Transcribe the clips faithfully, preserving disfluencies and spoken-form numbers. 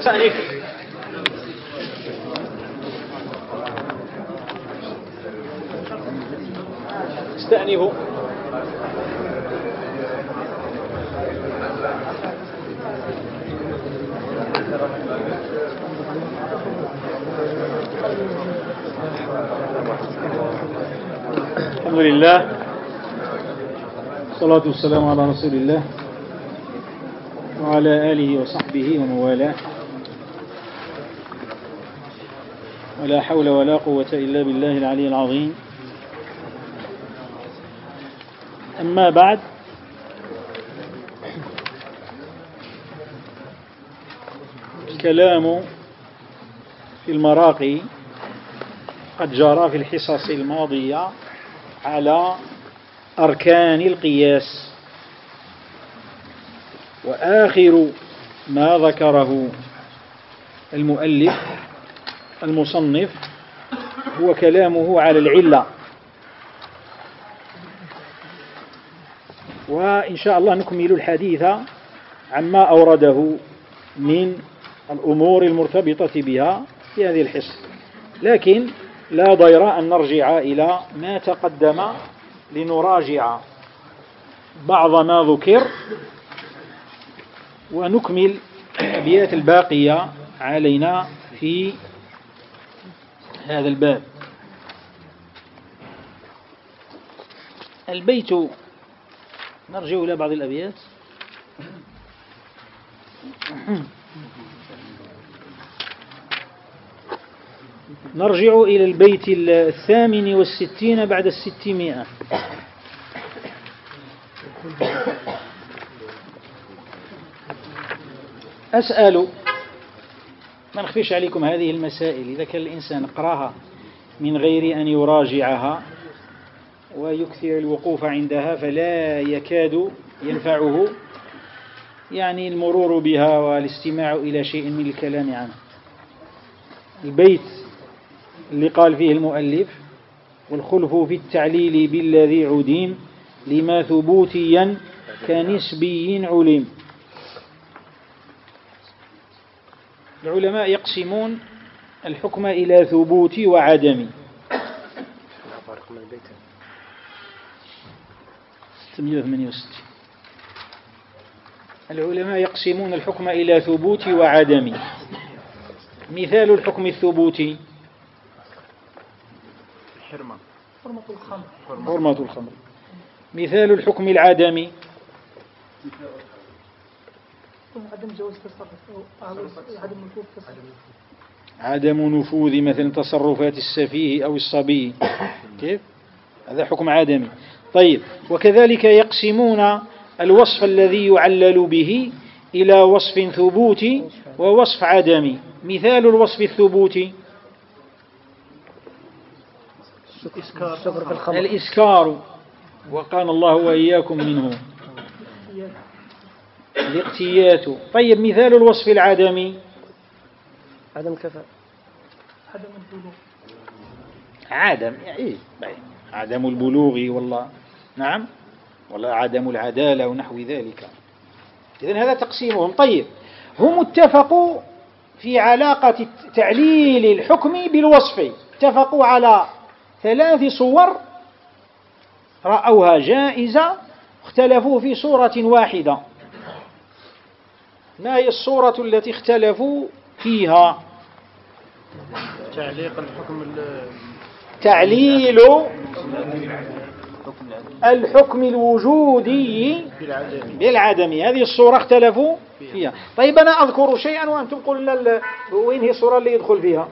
استأنف. استأنفوا. الحمد لله، والصلاة والسلام على رسول الله وعلى آله وصحبه ومن والاه، ولا حول ولا قوة إلا بالله العلي العظيم. أما بعد، الكلام في المراقي قد جرى في الحصص الماضية على أركان القياس، وآخر ما ذكره المؤلف المصنف هو كلامه على العلة، وإن شاء الله نكمل الحديث عما أورده من الأمور المرتبطة بها في هذه الحصة، لكن لا ضير أن نرجع إلى ما تقدم لنراجع بعض ما ذكر ونكمل الأبيات الباقية علينا في هذا الباب. البيت، نرجع إلى بعض الأبيات. نرجع إلى البيت الثامن والستين بعد الستمائة. أسأل، ما نخفيش عليكم هذه المسائل إذا كان الإنسان قراها من غير أن يراجعها ويكثر الوقوف عندها فلا يكاد ينفعه يعني المرور بها والاستماع إلى شيء من الكلام عنه. البيت اللي قال فيه المؤلف: والخلف في التعليل بالذي عديم لما ثبوتيا كنسبي علم. العلماء يقسمون الحكم إلى ثبوتي وعدمي. ثمانية وستين. العلماء يقسمون الحكم إلى ثبوتي وعدمي. مثال الحكم الثبوتي: حرمة حرمة الخمر. حرمة الخمر. مثال الحكم العدمي: عدم جواز تصرف عدم نفوذ تصرف عدم نفوذ مثل تصرفات السفيه أو الصبي. كيف؟ هذا حكم عدمي. طيب، وكذلك يقسمون الوصف الذي يعلل به إلى وصف ثبوتي ووصف عدمي. مثال الوصف الثبوتي: الإسكار، وقال الله وإياكم منه، الاقتيات. طيب، مثال الوصف العدمي: عدم كفاءة، عدم البلوغ. عدم يعني عدم البلوغ، والله نعم، ولا عدم العدالة ونحو ذلك. إذن هذا تقسيمهم. طيب، هم اتفقوا في علاقة تعليل الحكم بالوصف، اتفقوا على ثلاث صور رأوها جائزة، اختلفوا في صورة واحدة. ما هي الصورة التي اختلفوا فيها؟ تعليق الحكم تعليل الحكم الوجودي بالعدم. هذه الصورة اختلفوا فيها. طيب، أنا أذكر شيئا وأنتم قلنا وين هي الصورة اللي يدخل فيها.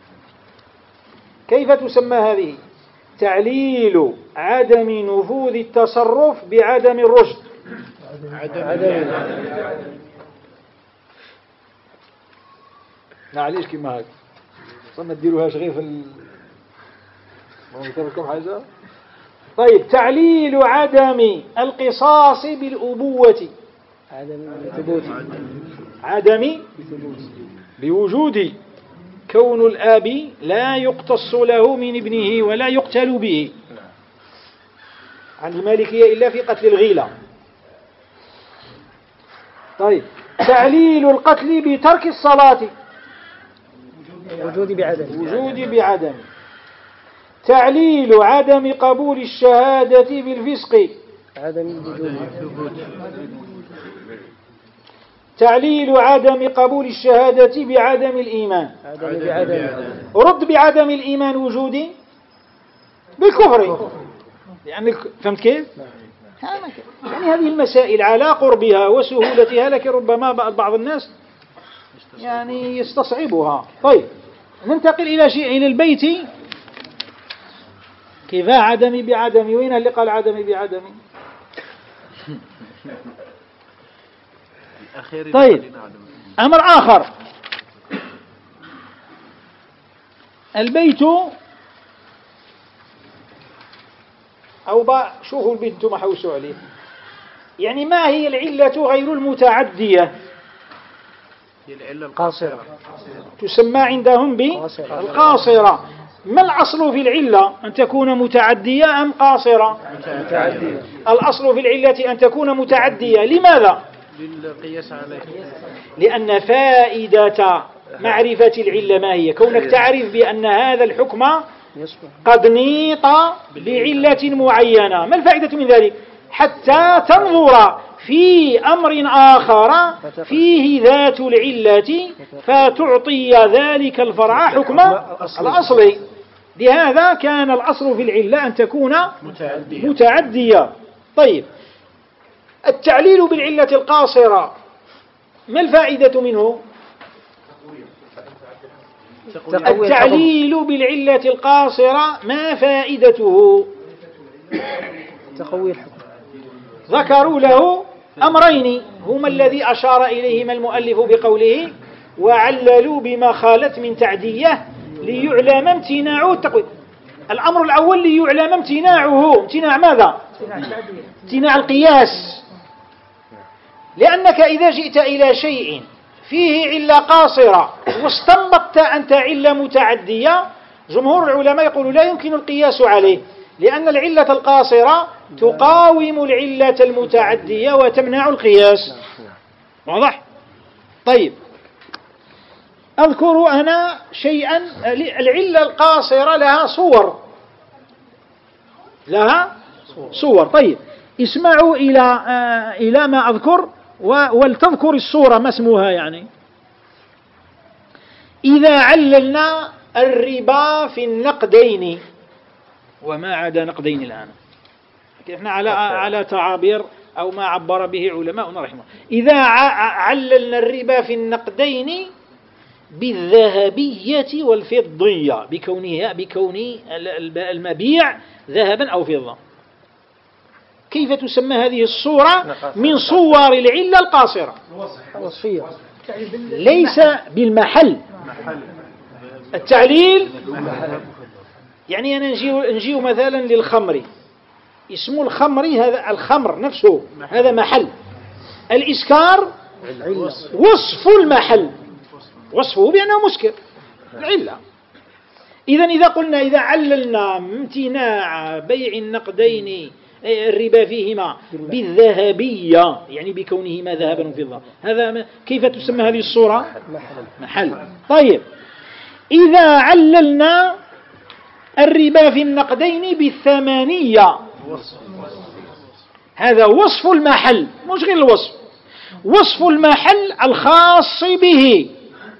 كيف تسمى هذه؟ تعليل عدم نفوذ التصرف بعدم الرشد. عدم, عدم. معليش كما هيك ما تديروهاش غير في ال... ما نذكركم حاجة. طيب، تعليل عدم القصاص بالأبوة. عدم ثبوت عدم بوجود كون الآب لا يقتص له من ابنه ولا يقتل به عن المالكية إلا في قتل الغيلة. طيب، تعليل القتل بترك الصلاة وجود بعدم وجود بعدم. تعليل عدم قبول الشهادة بالفسق عدم الوجود تعليل عدم قبول الشهادة بعدم الإيمان. عدم بعدم رد بعدم الإيمان وجودي بالكفر يعني فهمت كيف؟ يعني هذه المسائل على قربها وسهولتها، لكن ربما بعض الناس يعني يستصعبها. طيب ننتقل إلى شيء إلى البيت. كيف عدم بعدم؟ وين اللي قال عدم بعدم؟ طيب أمر آخر، البيت أو با شوفوا البيت ما حوسوا عليه، يعني ما هي العلة غير المتعدية؟ القاصرة تسمى عندهم بالقاصرة. ما الأصل في العلة؟ أن تكون متعدية أم قاصرة؟ متعدية. الأصل في العلة أن تكون متعدية. لماذا؟ للقياس عليه. لأن فائدة معرفة العلة ما هي؟ كونك تعرف بأن هذا الحكم قد نيط بعلة معينة. ما الفائدة من ذلك؟ حتى تنظر في أمر آخر فيه ذات العلة فتعطي ذلك الفرع حكم الأصل. لهذا كان الأصل في العلة أن تكون متعدية, متعدية. طيب التعليل بالعلة القاصرة ما الفائدة منه؟ التعليل بالعلة القاصرة ما فائدته؟ تقوي الحكم. ذكروا له أمرين هما الذي أشار إليهما المؤلف بقوله وعللوا بما خالت من تعدية ليعلم امتناعه التقويم. الأمر الأول ليعلم امتناعه. امتناع ماذا؟ امتناع القياس. لأنك إذا جئت إلى شيء فيه علة قاصرة واستنبطت أنت علة متعدية، جمهور العلماء يقولوا لا يمكن القياس عليه، لأن العلة القاصرة تقاوم العلة المتعدية وتمنع القياس. واضح؟ طيب أذكر أنا شيئا. العلة القاصرة لها صور لها صور. طيب اسمعوا إلى آه إلى ما أذكر ولتذكر الصورة ما اسمها. يعني إذا عللنا الربا في النقدين وما عدا نقدين الآن، احنا على على تعابير أو ما عبر به علماؤنا رحمه. إذا عللنا الربا في النقدين بالذهبية والفضية بكونها بكون المبيع ذهبا أو فضة، كيف تسمى هذه الصورة من صور العلة القاصرة؟ وصفية. ليس بالمحل. التعليل يعني أنا نجيو, نجيو مثلا للخمر، اسم الخمر هذا الخمر نفسه هذا محل. الإسكار وصف المحل، وصفه بأنه مسكر العلة. إذن إذا قلنا إذا عللنا امتناع بيع النقدين الربا فيهما بالذهبية يعني بكونهما ذهبا وفضة، هذا كيف تسمى هذه الصورة؟ محل. طيب إذا عللنا الربا في النقدين بالثمانية، هذا وصف المحل مش غير الوصف، وصف المحل الخاص به.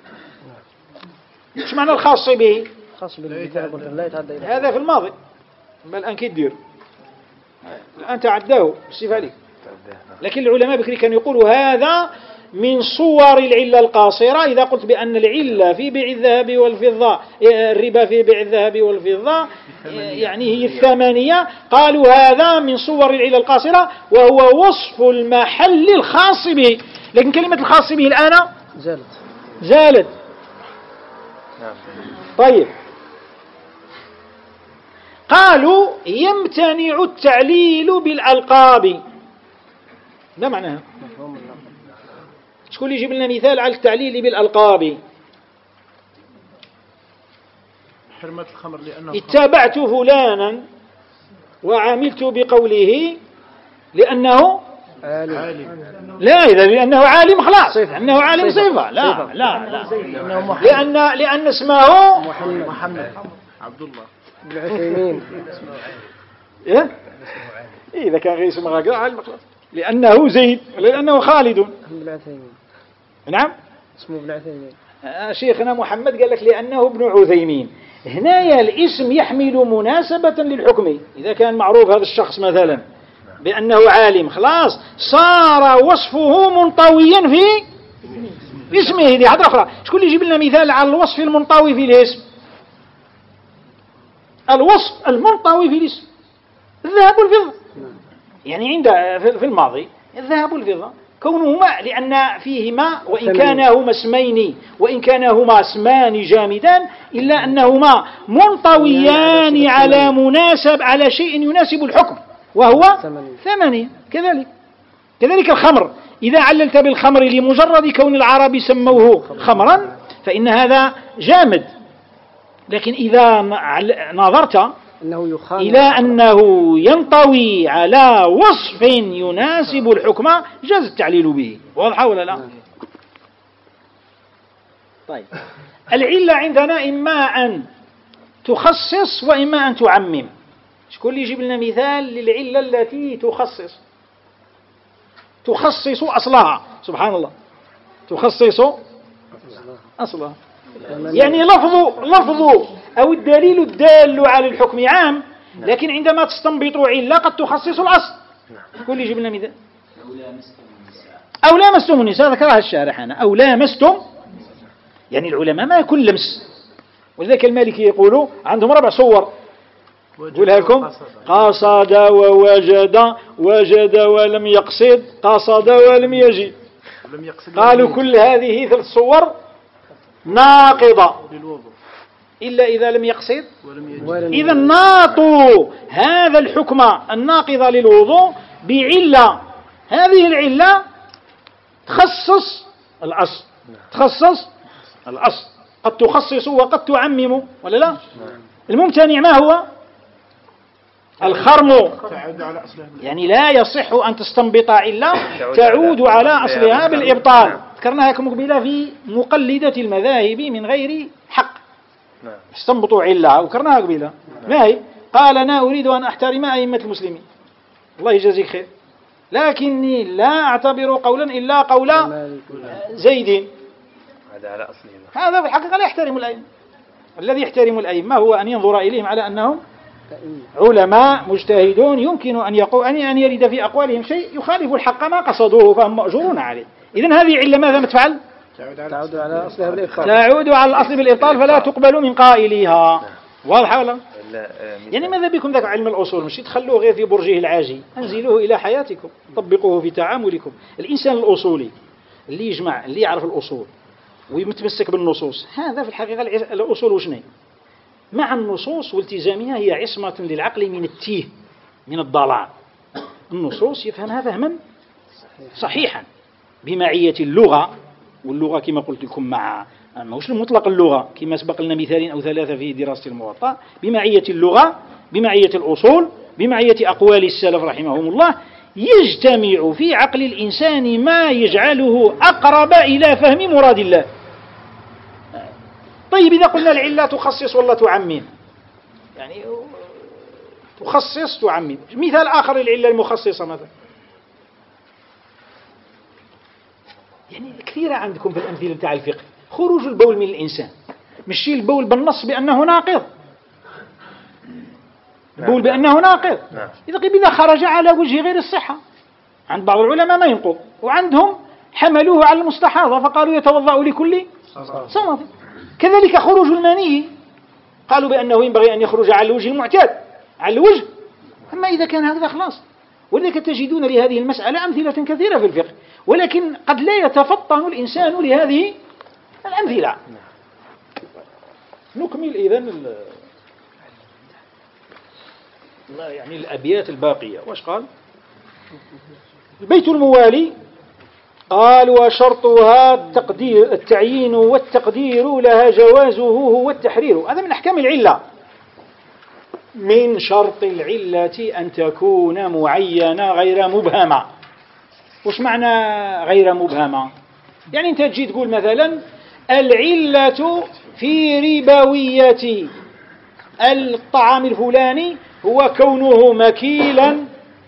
ايش معنى الخاص به؟ خاص بالذهب لا يتعدى إلى هذا في الماضي، بل الآن كي تدير الآن تعداه بالصفة عليك. لكن العلماء بكري كانوا يقولوا هذا من صور العلة القاصرة. إذا قلت بأن العلة في بيع الذهب والفضة، الربا في بيع الذهب والفضة يعني هي الثمانية، قالوا هذا من صور العلة القاصرة وهو وصف المحل الخاص به. لكن كلمة الخاص به الآن زالت زالت طيب قالوا يمتنع التعليل بالألقاب. ما معناها؟ شكون يجيب لنا مثال على التعليل بالألقاب؟ حرمة الخمر لأنه اتبعت فلانا وعملت بقوله لأنه عالم. لا، إذا لأنه عالم خلاص، لأنه عالم صفة. صفة. لا صفة. لا لا، لأنه محمد. لأن لأن اسمه محمد محمد عبد الله بن عثيمين. إيه؟ إذا كان غير اسمه غير عالم خلاص، لأنه زيد ولا لأنه خالد. بن عثيمين. نعم. اسمه ابن عثيمين. آه شيخنا محمد قال لك لأنه ابن عثيمين. هنا الاسم يحمل مناسبة للحكم. إذا كان معروف هذا الشخص مثلا بأنه عالم خلاص صار وصفه منطويا في اسمه. هذه حاجة أخرى. شكون اللي يجيب لنا مثال على الوصف المنطوي في الاسم؟ الوصف المنطوي في الاسم الذهب والفضة. يعني عند في الماضي الذهب والفضة كونهما لأن فيهما وإن كانهما اسمين وإن كانهما اسمان جامدان إلا أنهما منطويان على مناسب على شيء يناسب الحكم وهو ثمانية. كذلك كذلك الخمر، إذا عللت بالخمر لمجرد كون العرب سموه خمرا فإن هذا جامد، لكن إذا نظرت إلى أنه ينطوي على وصف يناسب الحكم جاز التعليل به. واضح ولا لا؟ طيب، العلة عندنا إما أن تخصص وإما أن تعمم. شكون اللي يجيب لنا مثال للعلة التي تخصص؟ تخصص أصلها. سبحان الله، تخصص أصلها. يعني لفظ لفظ أو الدليل الدال على الحكم عام، لكن عندما تستنبط علة قد تخصص الأصل. كل يجيب لنا مثال. أو لامستم النساء، ذكرها الشارح هنا. أو لامستم، يعني العلماء ما يكون لمس، ولذلك المالكي يقولوا عندهم ربع صور. قولها لكم: قصد ووجد، وجد ولم يقصد، قصد ولم يجد. قالوا كل هذه ثلاث صور ناقضة إلا إذا لم يقصد. إذا ناطوا هذا الحكم الناقض للوضوء بعلة، هذه العلة تخصص الأصل، تخصص الأصل. قد تخصص وقد تعمم ولا لا؟ الممتنع ما هو؟ الخرم. يعني لا يصح أن تستنبط علة تعود على أصلها بالإبطال. ذكرناها لكم قبيلة في مقلدة المذاهب من غير حق. استنبطوا علة وذكرناها قبيلة. ما هي؟ قال: أنا أريد أن أحترم أئمة المسلمين، الله يجازيك خير، لكني لا أعتبر قولا إلا قول زيد. هذا على أصله. هذا في الحقيقة لا يحترم الأئمة. الذي يحترم الأئمة هو أن ينظر إليهم على أنهم علماء مجتهدون، يمكن أن يقول أن يرد في أقوالهم شيء يخالف الحق ما قصدوه فهم مأجورون عليه. إذن هذه علة ماذا تفعل؟ تعود على أصلها بالإبطال. تعود على الأصل بالإبطال فلا تقبل من قائلها. واضح ولا؟ يعني ماذا بكم ذاك علم الأصول؟ مش تخلوه غير في برجه العاجي، أنزلوه إلى حياتكم، طبقوه في تعاملكم. الإنسان الأصولي اللي يجمع، اللي يعرف الأصول ويتمسك بالنصوص، هذا في الحقيقة الأصول وشنين؟ مع النصوص والتزامها هي عصمة للعقل من التيه، من الضلال. النصوص يفهمها فهما صحيحا بمعية اللغة، واللغة كما قلت لكم مع مش المطلق اللغة كما سبق لنا مثالين أو ثلاثة في دراسة الموطأ، بمعية اللغة، بمعية الأصول، بمعية أقوال السلف رحمهم الله، يجتمع في عقل الإنسان ما يجعله أقرب إلى فهم مراد الله. طيب، إذا قلنا العلة تخصص ولا تعمم؟ يعني تخصص تعمم. مثال آخر للعلة المخصصة مثلا، يعني كثيرة عندكم في الأمثلة بتاع الفقه، خروج البول من الإنسان، مشي البول بالنص بأنه ناقض، البول بأنه ناقض. إذا قيل إذا خرج على وجه غير الصحة، عند بعض العلماء ما ينقض، وعندهم حملوه على المستحاضة فقالوا يتوضأ لكل صلاة. كذلك خروج المني، قالوا بأنه ينبغي أن يخرج على الوجه المعتاد، على الوجه. أما إذا كان هكذا خلاص. ولذلك تجدون لهذه المسألة أمثلة كثيرة في الفقه، ولكن قد لا يتفطن الإنسان لهذه الأمثلة. نكمل إذن يعني الأبيات الباقية. واش قال؟ البيت الموالي قال: وشرطها التقدير التعيين والتقدير لها جوازه هو التحرير. هذا من أحكام العلة. من شرط العلة أن تكون معينة غير مبهمة. وش معنى غير مبهمة؟ يعني أنت تجي تقول مثلا العلة في ربوية الطعام الفلاني هو كونه مكيلا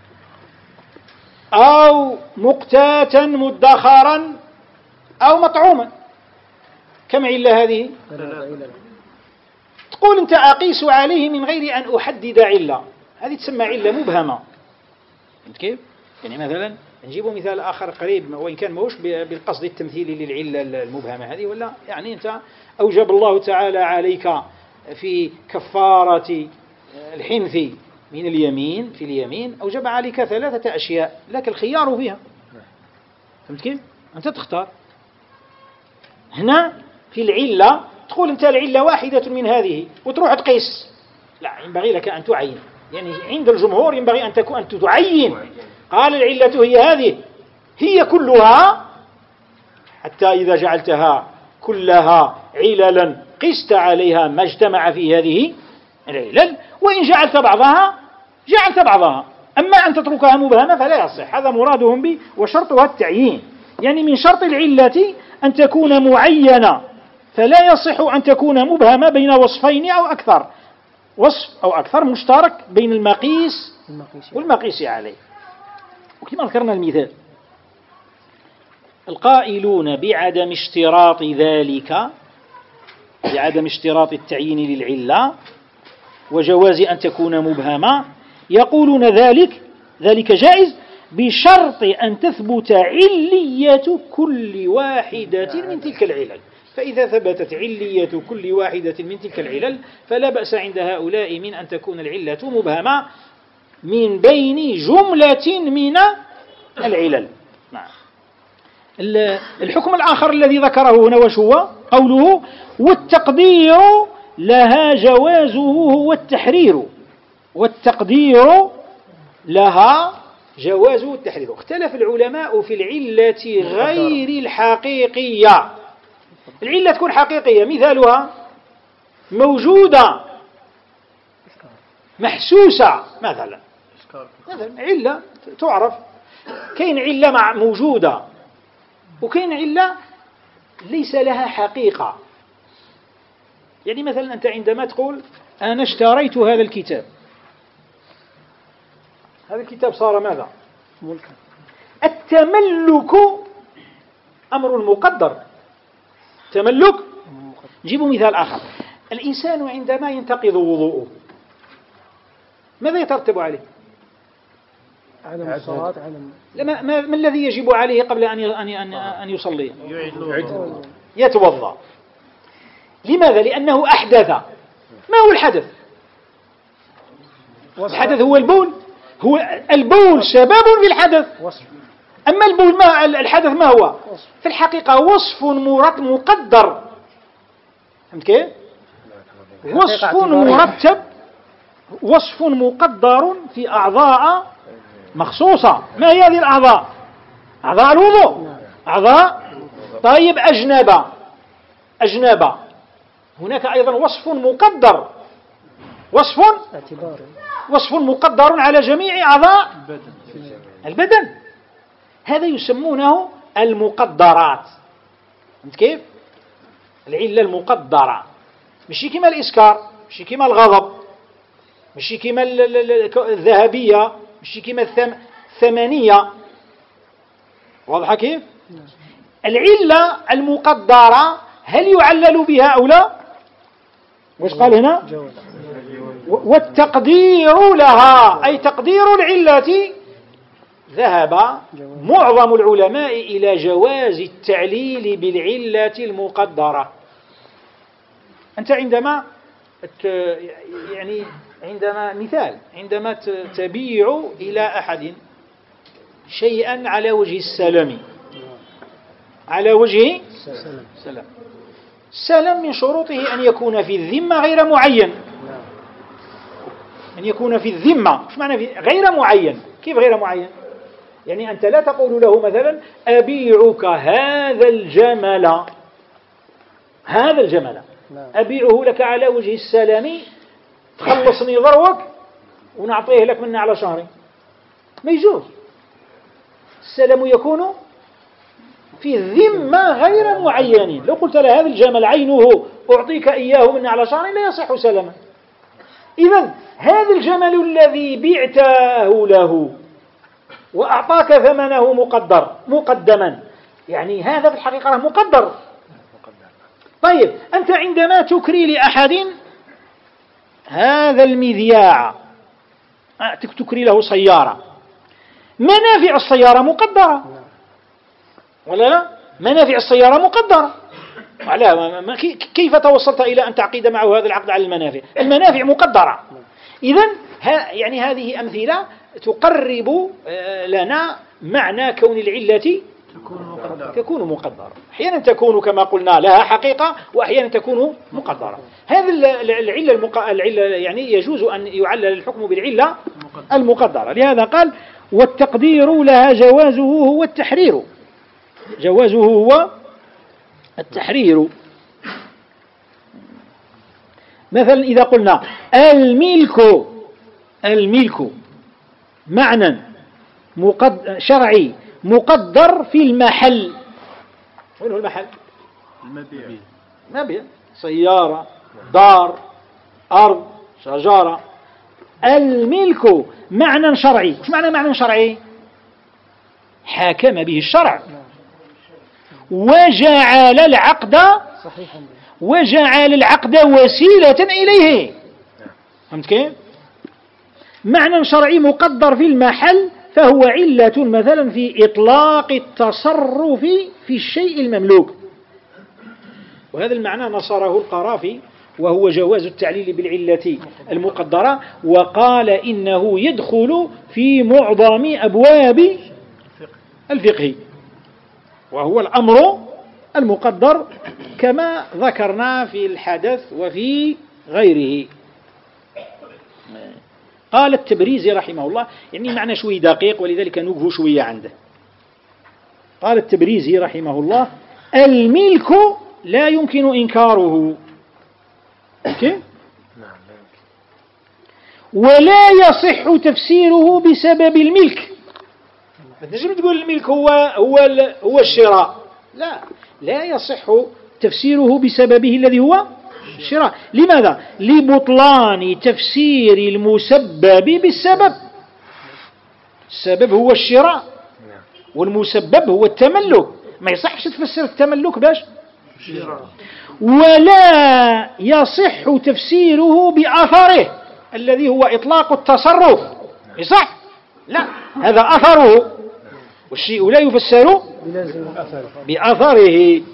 أو مقتاتا مدخرا أو مطعوما. كم علة هذه؟ تقول أنت أقيس عليه من غير أن أحدد علة، هذه تسمى علة مبهمة. فهمت كيف؟ يعني مثلا نجيب مثال آخر قريب وإن كان موش بالقصد التمثيلي للعلة المبهمة هذه، ولا يعني أنت أوجب الله تعالى عليك في كفارة الحنث من اليمين في اليمين أوجب عليك ثلاثة أشياء لك الخيار فيها. فهمت كيف؟ أنت تختار. هنا في العلة تقول أنت العلة واحدة من هذه وتروح تقيس، لا، ينبغي لك أن تعين. يعني عند الجمهور ينبغي أن تكون أن تعين. قال العلة هي هذه، هي كلها، حتى إذا جعلتها كلها عللا قست عليها ما اجتمع في هذه العلل، وإن جعلت بعضها جعلت بعضها. أما أن تتركها مبهمة فلا يصح، هذا مرادهم به، وشرطها التعيين. يعني من شرط العلة أن تكون معينة، فلا يصح أن تكون مبهمة بين وصفين أو أكثر، وصف أو أكثر مشترك بين المقيس والمقيس عليه. وكما ذكرنا المثال، القائلون بعدم اشتراط ذلك، بعدم اشتراط التعيين للعلة وجواز أن تكون مبهمة، يقولون ذلك ذلك جائز بشرط أن تثبت علية كل واحدة من تلك العلل. فإذا ثبتت علية كل واحدة من تلك العلل فلا بأس عند هؤلاء من أن تكون العلة مبهمة من بين جملة من العلل. نعم. الحكم الآخر الذي ذكره هنا وش هو؟ قوله والتقدير لها جوازه هو التحرير، والتقدير لها جوازه التحرير. اختلف العلماء في العلة غير الحقيقية. العلة تكون حقيقية، مثالها موجودة محسوسة، مثلا مثلا علة تعرف. كاين علة مع موجودة، وكاين علة ليس لها حقيقة. يعني مثلا أنت عندما تقول أنا اشتريت هذا الكتاب، هذا الكتاب صار ماذا؟ ملكا. التملك أمر مقدر، تملك. نجيب مثال آخر، الإنسان عندما ينتقض وضوءه ماذا يترتب عليه؟ عدم الصلاة. عدم لما ما, ما الذي يجب عليه قبل أن أن أن يصلي؟ يتوضأ. لماذا؟ لأنه أحدث. ما هو الحدث؟ الحدث هو البول. هو البول سبب في الحدث. أما البول ما الحدث ما هو؟ في الحقيقة وصف مقدر. فهمت كيف؟ وصف مرتب، وصف مقدر في أعضاء مخصوصة. ما هي هذه الأعضاء؟ أعضاء الوضوء، أعضاء. طيب أجنبة، أجنبة هناك أيضا وصف مقدر، وصف وصف مقدر على جميع أعضاء البدن. هذا يسمونه المقدرات. فهمت كيف؟ العلة المقدرة، مش كما الإسكار، مش كما الغضب، مش كما الذهبية، مش كما الثمانية. واضح كيف؟ العلة المقدرة هل يعلل بها أو لا؟ وش قال هنا؟ والتقدير لها، أي تقدير العلة. ذهب معظم العلماء إلى جواز التعليل بالعلة المقدرة. أنت عندما يعني عندما مثال عندما تبيع إلى أحد شيئا على وجه السلم، على وجه السلم، السلم من شروطه أن يكون في الذمة غير معين. أن يكون في الذمة، مش معنى في غير معين؟ كيف غير معين؟ يعني أنت لا تقول له مثلا أبيعك هذا الجمل، هذا الجمل أبيعه لك على وجه السلام، تخلصني ضروك ونعطيه لك منه على شهرين. ما يجوز. السلم يكون في ذمة غير معين. لو قلت له هذا الجمل عينه أعطيك إياه من على شهر لا يصح سلما. إذن هذا الجمل الذي بعته له وأعطاك ثمنه مقدر مقدما، يعني هذا في الحقيقة مقدر. طيب أنت عندما تكري لأحد هذا المذياع تكري له سيارة، منافع السيارة مقدرة ولا لا؟ منافع السيارة مقدرة. على كيف توصلت إلى أن تعقد معه هذا العقد على المنافع؟ المنافع مقدرة. إذن يعني هذه أمثلة تقرب لنا معنى كون العلة تكون مقدرة. أحيانا تكون كما قلنا لها حقيقة، وأحيانا تكون مقدرة. هذا العلة المق... العلة يعني يجوز أن يعلل الحكم بالعلة المقدرة. لهذا قال والتقدير لها جوازه هو التحرير. جوازه هو التحرير. مثلا إذا قلنا الملك الملك معنى مقد... شرعي مقدر في المحل. وين هو المحل؟ المبيع. مبيع، سيارة، دار، أرض، شجرة. الملك معنى شرعي. وش معنى معنى شرعي؟ حاكم به الشرع وجعل العقد وجعل العقد وسيلة إليه. فهمت كيف؟ معنى شرعي مقدر في المحل فهو علة مثلا في إطلاق التصرف في الشيء المملوك. وهذا المعنى نصره القرافي وهو جواز التعليل بالعلة المقدرة، وقال إنه يدخل في معظم أبواب الفقه، وهو الأمر المقدر كما ذكرنا في الحدث وفي غيره. قال التبريزي رحمه الله، يعني معنى شوي دقيق ولذلك نوقف شوية عنده. قال التبريزي رحمه الله الملك لا يمكن إنكاره ولا يصح تفسيره بسبب الملك. تنجم تقول الملك هو هو هو الشراء، لا لا يصح تفسيره بسببه الذي هو الشراء. لماذا؟ لبطلان تفسير المسبب بالسبب. السبب هو الشراء والمسبب هو التملك. ما يصحش تفسر التملك باش ولا يصح تفسيره بأثره الذي هو إطلاق التصرف. يصح؟ لا، هذا أثره، والشيء لا يفسر بأثره.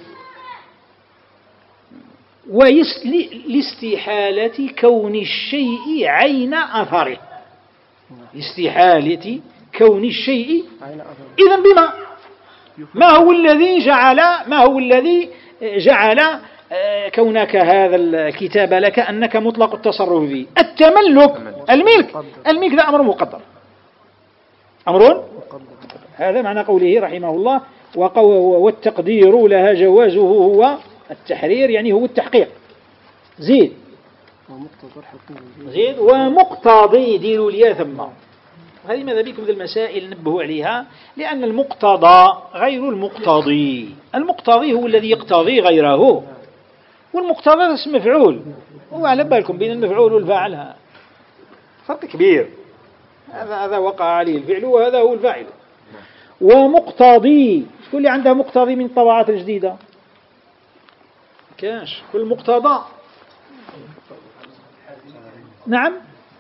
ولاستحالة كون الشيء عين أثره. لاستحالة كون الشيء إذن بما ما هو الذي جعل ما هو الذي جعل كونك هذا الكتاب لك أنك مطلق التصرف فيه؟ التملك، الملك. الملك ذا أمر مقدر، أمر هذا معنى قوله رحمه الله والتقدير لها جوازه هو التحرير، يعني هو التحقيق. زيد زيد ومقتضي ديروا لي ثم. هذه ماذا بكم ذي المسائل نبهوا عليها، لأن المقتضى غير المقتضي. المقتضي هو الذي يقتضي غيره، والمقتضى اسم مفعول. وعلى بالكم بين المفعول والفاعل فرق كبير. هذا هذا وقع عليه الفعل وهذا هو الفاعل. ومقتضي شكون اللي عنده مقتضي من الطبعات الجديدة؟ كاش كل مقتضى. نعم،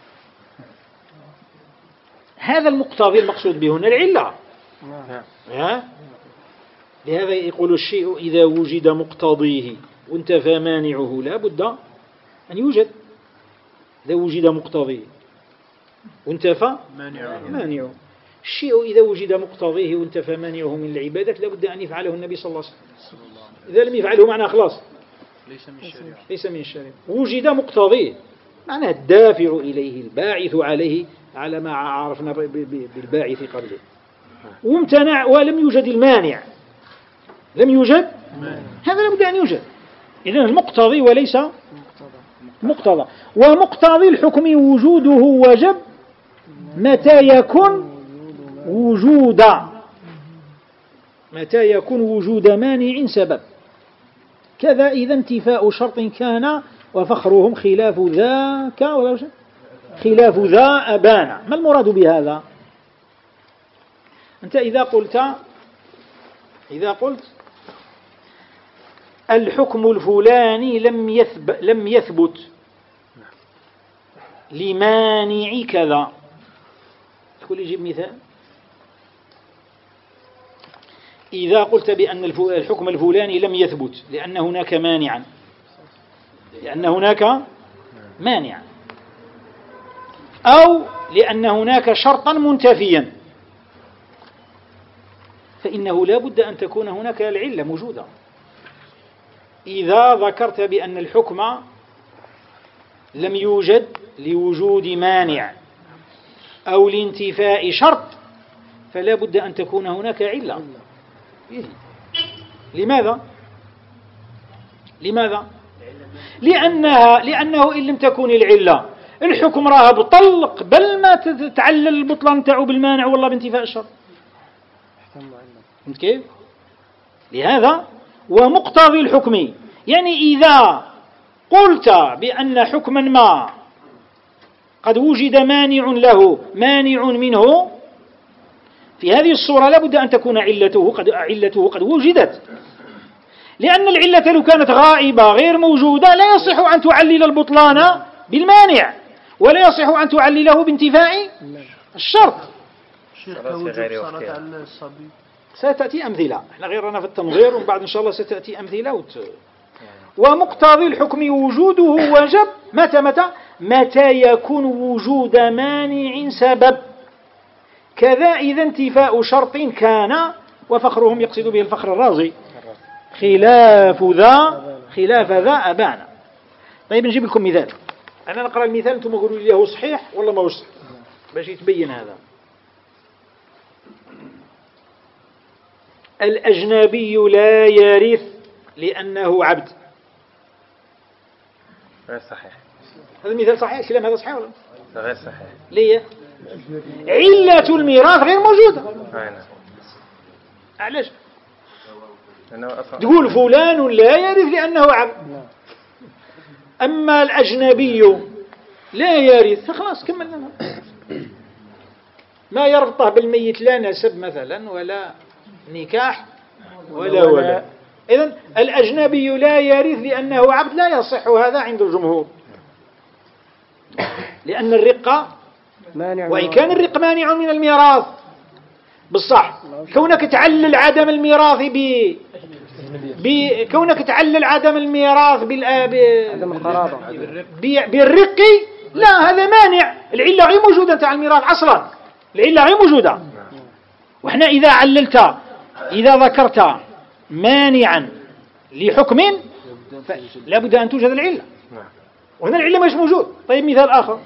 هذا المقتضي المقصود به هنا العلة. ها؟ لهذا يقول الشيء إذا وجد مقتضيه وانتفى مانعه لا بد أن يوجد. إذا وجد مقتضيه وانتفى مانعه. الشيء إذا وجد مقتضيه وانتفى مانعه من العبادة لا بد أن يفعله النبي صلى الله عليه وسلم. إذا لم يفعله معناه خلاص ليس من الشريعة. ليس من الشريعة. وجد مقتضيه معناه الدافع إليه الباعث عليه على ما عرفنا بالباعث قبله. وامتنع ولم يوجد المانع، لم يوجد هذا لابد أن يوجد. إذن المقتضي وليس مقتضى. ومقتضي الحكم وجوده وجب متى يكون وجودا متى يكون وجود مانع سبب. كذا إذا انتفاء شرط كان وفخرهم خلاف ذاك ولا خلاف ذا أبان. ما المراد بهذا؟ أنت إذا قلت إذا قلت الحكم الفلاني لم يثبت لم يثبت لمانع كذا، تقول يجيب مثال. إذا قلت بأن الحكم الفلاني لم يثبت لأن هناك مانعا لأن هناك مانعا أو لأن هناك شرطا منتفيا، فإنه لا بد أن تكون هناك العلة موجودة. إذا ذكرت بأن الحكم لم يوجد لوجود مانع أو لانتفاء شرط فلا بد أن تكون هناك علة. لماذا؟ لماذا؟ لأنها لأنه إن لم تكن العلة الحكم راه بطل قبل ما تتعلل البطلان تاعو بالمانع والله بانتفاء الشرط. فهمت كيف؟ لهذا ومقتضي الحكم، يعني إذا قلت بأن حكما ما قد وجد مانع له مانع منه، في هذه الصورة لا بد أن تكون علته قد علته قد وجدت، لأن العلة لو كانت غائبة غير موجودة لا يصح أن تعلل البطلان بالمانع ولا يصح أن تعلله بانتفاء الشرط. شيخ كوجب صلاة على الصبي ستأتي أمثلة، احنا غيرنا في التنظير ومن بعد إن شاء الله ستأتي أمثلة وت... ومقتضي الحكم وجوده وجب متى متى متى يكون وجود مانع سبب. كذا إذا انتفاء شرط كان وفخرهم يقصد به الفخر الرازي خلاف ذا خلاف ذا أبان. طيب نجيب لكم مثال، أنا نقرأ المثال أنتم قولوا لي هو صحيح ولا ما هو صحيح باش يتبين هذا. الأجنبي لا يرث لأنه عبد. غير صحيح. هذا المثال صحيح؟ الكلام هذا صحيح ولا غير صحيح؟ ليه؟ علة الميراث غير موجودة. نعم. علاش؟ أصلا تقول فلان لا يرث لأنه عبد، أما الأجنبي لا يرث خلاص كملنا. ما يربطه بالميت لا نسب مثلا ولا نكاح ولا ولا. إذن الأجنبي لا يرث لأنه عبد لا يصح هذا عند الجمهور، لأن الرق وإن كان الرق مانع من الميراث بالصح، كونك تعلل عدم الميراث ب كونك تعلل عدم الميراث بالرق لا هذا مانع، العلة غير موجودة تاع الميراث أصلا، العلة غير موجودة. وإحنا إذا عللت إذا ذكرت مانعا لحكم لا بد أن توجد العلة، وهنا العلة مش موجود. طيب مثال آخر،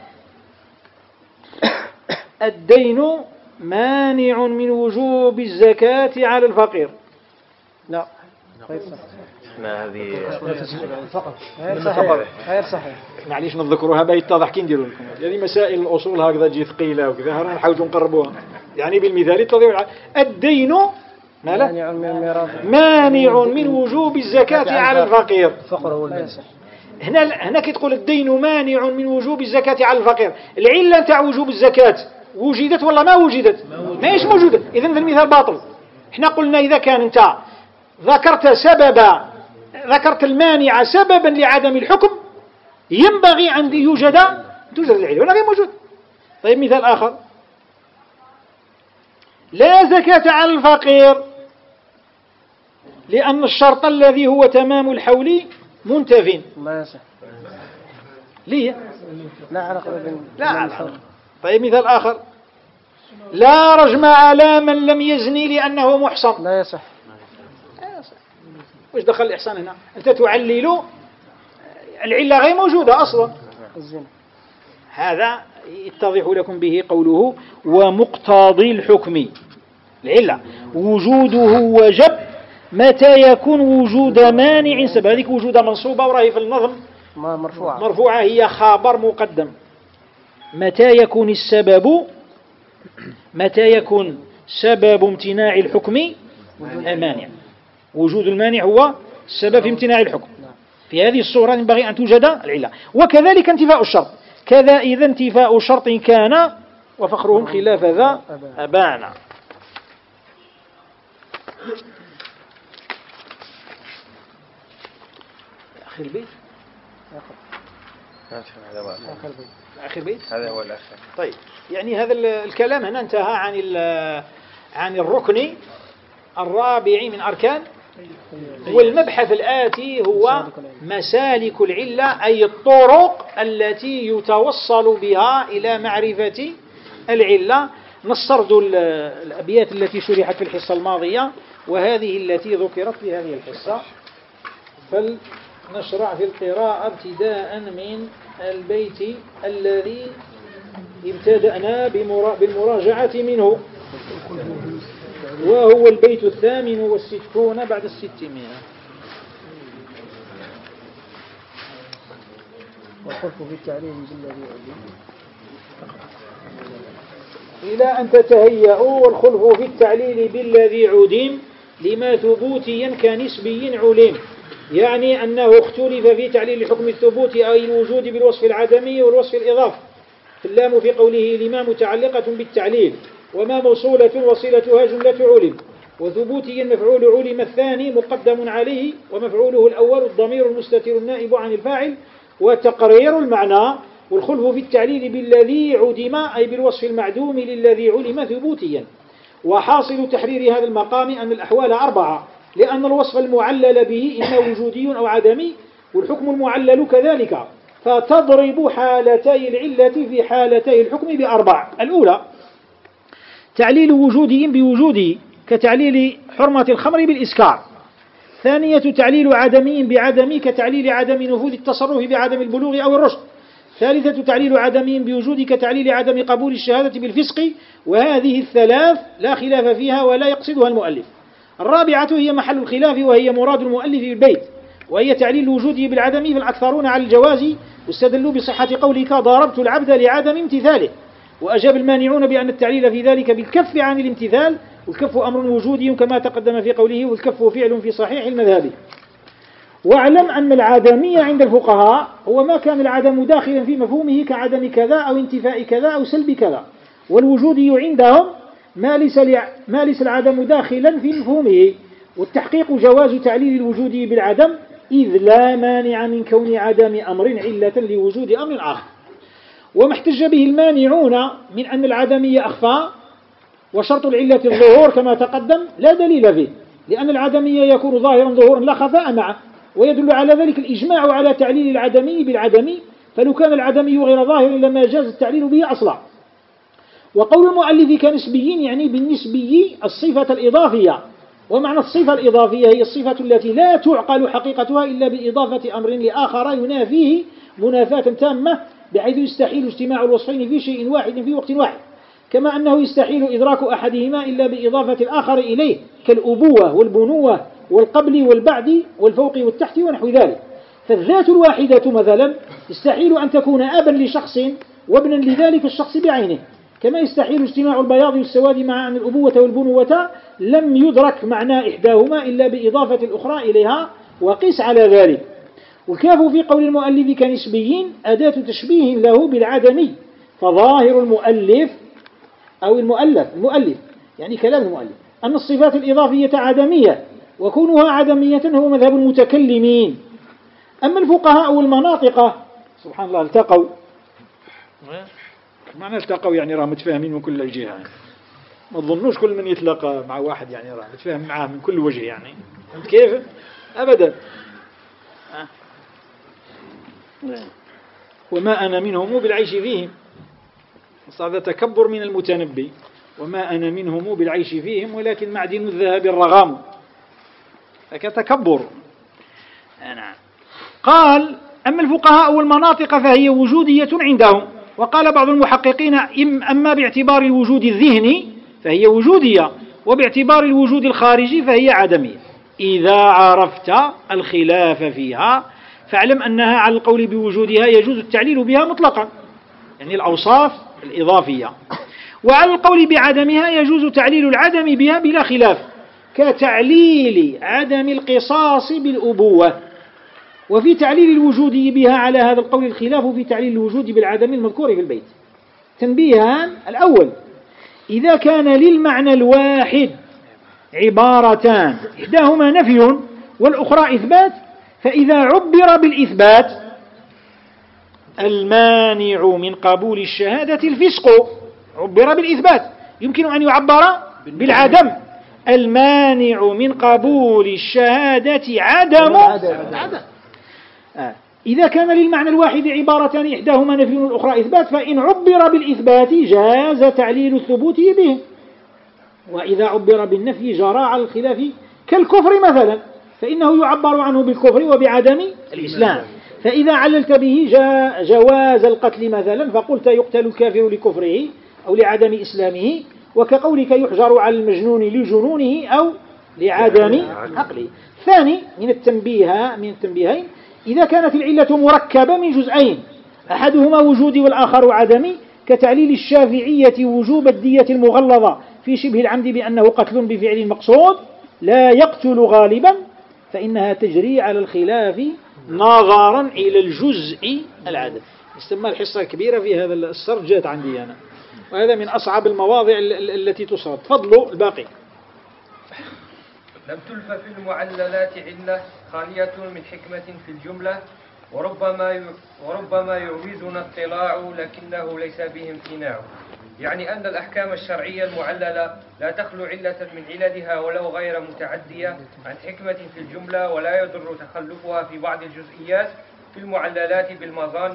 الدين مانع من وجوب الزكاة على الفقير. لا ما هذه غير صحيح غير صحيح. معليش نذكروها باهي يتضح كي نديروا لكم هذه مسائل الأصول هكذا تجي ثقيلة وكذا، رانا نحاولوا نقربوها يعني بالمثال يتضح. الدين مانع من الميراث مانع من وجوب الزكاة على الفقير. فقر هو لا يصح. هنا هنا كي تقول الدين مانع من وجوب الزكاة على الفقير، العلة تاع وجوب الزكاة وجدت ولا ما وجدت؟ ماهيش موجودة، إذن المثال باطل. احنا قلنا إذا كان انت ذكرت سببا ذكرت المانع سببا لعدم الحكم ينبغي أن يوجد توجد العلة، ولا غير موجود. طيب مثال آخر، لا زكاة على الفقير لأن الشرط الذي هو تمام الحول منتف. لا يصح. ليه؟ لا علاقة بين لا علاقة. طيب مثال آخر، لا رجم على من لم يزني لأنه محصن. لا يصح. وش دخل الإحسان هنا؟ أنت تعلل العلة غير موجودة أصلا. الزنا. هذا يتضح لكم به قوله ومقتضي الحكم، العلة وجوده وجب متى يكون وجود مانع سبب. هذيك وجود منصوبة وراهي في النظم مرفوعة مرفوعة هي خبر مقدم. متى يكون السبب متى يكون سبب امتناع الحكم المانع. وجود المانع هو السبب في امتناع الحكم. في هذه الصورة ينبغي أن توجد العلة. وكذلك انتفاء الشرط، كذا إذا انتفاء شرط كان وفخرهم خلاف ذا أبانا. آخر بيت آخر بيت هذا هو الآخر. طيب، يعني هذا الكلام هنا انتهى عن عن الركن الرابع من أركان. والمبحث الآتي هو مسالك العلة، أي الطرق التي يتوصل بها إلى معرفة العلة. نسترد الأبيات التي شرحت في الحصة الماضية وهذه التي ذكرت في هذه الحصة. فلنشرع في القراءة ابتداء من البيت الذي ابتدأنا بالمراجعة منه، وهو البيت الثامن والستون بعد الستمائة. والخلف في التعليم بالذي إلى أن تتهيأوا. والخلف في التعليل بالذي عدم لما ثبوتيا كنسبي علم، يعني أنه اختلف في تعليل حكم الثبوت أي الوجود بالوصف العدمي والوصف الإضافي. اللام في قوله لما متعلقة بالتعليل، وما موصولة وصلتها جملة علم. وثبوتيا مفعول علم الثاني مقدم عليه، ومفعوله الأول الضمير المستتر النائب عن الفاعل. وتقرير المعنى. والخلف في التعليل بالذي عدم أي بالوصف المعدوم للذي علم ثبوتيا. وحاصل تحرير هذا المقام أن الأحوال أربعة، لأن الوصف المعلل به إما وجودي أو عدمي، والحكم المعلل كذلك. فتضرب حالتي العلة في حالتي الحكم بأربع. الأولى تعليل وجودي بوجودي كتعليل حرمة الخمر بالإسكار. ثانية تعليل عدمي بعدمي كتعليل عدم نفوذ التصرف بعدم البلوغ أو الرشد. ثالثة تعليل عدمي بوجود كتعليل عدم قبول الشهادة بالفسق. وهذه الثلاث لا خلاف فيها ولا يقصدها المؤلف. الرابعة هي محل الخلاف وهي مراد المؤلف بالبيت، وهي تعليل وجوده بالعدم، فالأكثرون على الجواز واستدلوا بصحة قولك ضاربت العبد لعدم امتثاله. وأجاب المانعون بأن التعليل في ذلك بالكف عن الامتثال، والكف أمر وجودي كما تقدم في قوله والكف فعل في صحيح المذهب. واعلم أن العدمية عند الفقهاء هو ما كان العدم داخلا في مفهومه كعدم كذا أو انتفاء كذا أو سلب كذا. والوجودي عندهم ما ليس ما ليس العدم داخلا في مفهومه. والتحقيق جواز تعليل الوجود بالعدم، إذ لا مانع من كون عدم أمر علة لوجود أمر آخر. وما احتج به المانعون من أن العدمية أخفى وشرط العلة الظهور كما تقدم لا دليل فيه، لأن العدمية يكون ظاهرا ظهورا لا خفاء معه. ويدل على ذلك الإجماع على تعليل العدمي بالعدمي، فلو كان العدمي غير ظاهر لما جاز التعليل به أصلا. وقول المؤلف كنسبي يعني بالنسبي الصفة الإضافية. ومعنى الصفة الإضافية هي الصفة التي لا تعقل حقيقتها إلا بإضافة أمر لآخر ينافيه منافاة تامة، بحيث يستحيل اجتماع الوصفين في شيء واحد في وقت واحد، كما أنه يستحيل إدراك أحدهما إلا بإضافة الآخر إليه، كالأبوة والبنوة والقبل والبعد والفوق والتحت ونحو ذلك. فالذات الواحدة مثلا يستحيل أن تكون أبا لشخص وابنا لذلك الشخص بعينه، كما يستحيل اجتماع البياض والسواد مع أن الأبوة والبنوة لم يدرك معنى إحداهما إلا بإضافة الأخرى إليها، وقس على ذلك. والكاف في قول المؤلف كنسبيين أداة تشبيه له بالعدمي، فظاهر المؤلف أو المؤلف المؤلف يعني كلام المؤلف أن الصفات الإضافية عدمية، وكونها عدمية هو مذهب المتكلمين. أما الفقهاء والمناطق سبحان الله التقوا، معنى التقوا يعني راه متفاهمين من كل الجهات، ما تظنوش كل من يتلاقى مع واحد يعني راه متفاهم معاه من كل وجه، يعني كيف أبدا. وما أنا منهم بالعيش فيهم، هذا تكبر من المتنبي، وما أنا منهم بالعيش فيهم ولكن معدن الذهب الرغام، فكتكبر. نعم. قال أما الفقهاء والمناطق فهي وجودية عندهم. وقال بعض المحققين أما باعتبار الوجود الذهني فهي وجودية، وباعتبار الوجود الخارجي فهي عدمية. إذا عرفت الخلاف فيها فاعلم أنها على القول بوجودها يجوز التعليل بها مطلقا، يعني الأوصاف الإضافية، وعلى القول بعدمها يجوز تعليل العدم بها بلا خلاف. كتعليل عدم القصاص بالأبوة. وفي تعليل الوجود بها على هذا القول الخلاف في تعليل الوجود بالعدم المذكور في البيت. تنبيهان: الأول، إذا كان للمعنى الواحد عبارتان إحداهما نفي والأخرى إثبات، فإذا عبر بالإثبات المانع من قبول الشهادة الفسق، عبر بالإثبات، يمكن أن يعبر بالعدم. المانع من قبول الشهادة عدم عدم. آه. إذا كان للمعنى الواحد عبارتان إحداهما نفي والأخرى إثبات، فإن عبر بالإثبات جاز تعليل الثبوت به، وإذا عبر بالنفي جرى على الخلاف كالكفر مثلا، فإنه يعبر عنه بالكفر وبعدم الإسلام. فإذا عللت به جواز القتل مثلا فقلت يقتل الكافر لكفره أو لعدم إسلامه، وكقولك يحجر على المجنون لجنونه أو لعدم عقله. ثاني من التنبيه من التنبيهين: إذا كانت العلة مركبة من جزئين أحدهما وجودي والآخر عدمي، كتعليل الشافعية وجوب الدية المغلظة في شبه العمد بأنه قتل بفعل مقصود لا يقتل غالبا، فإنها تجري على الخلاف نظرا إلى الجزء العدم. استمع الحصة الكبيرة في هذا السرد جاءت عندي أنا، وهذا من أصعب المواضع التي تصرد. تفضلوا الباقي. لم تلف في المعللات علة خالية من حكمة في الجملة، وربما وربما يعوزنا اطلاع لكنه ليس به امتناع. يعني أن الأحكام الشرعية المعللة لا تخلو علة من عللها ولو غير متعدية عن حكمة في الجملة، ولا يضر تخلفها في بعض الجزئيات في المعللات بالمظان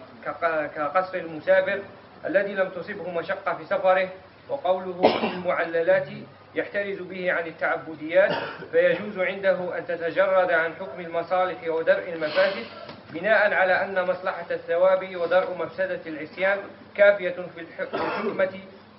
كقصر المسافر الذي لم تصبه مشقة في سفره. وقوله في المعللات يحترز به عن التعبديات، فيجوز عنده أن تتجرد عن حكم المصالح ودرء المفاسد بناء على أن مصلحة الثواب ودرء مفسدة العصيان كافية في الحكمة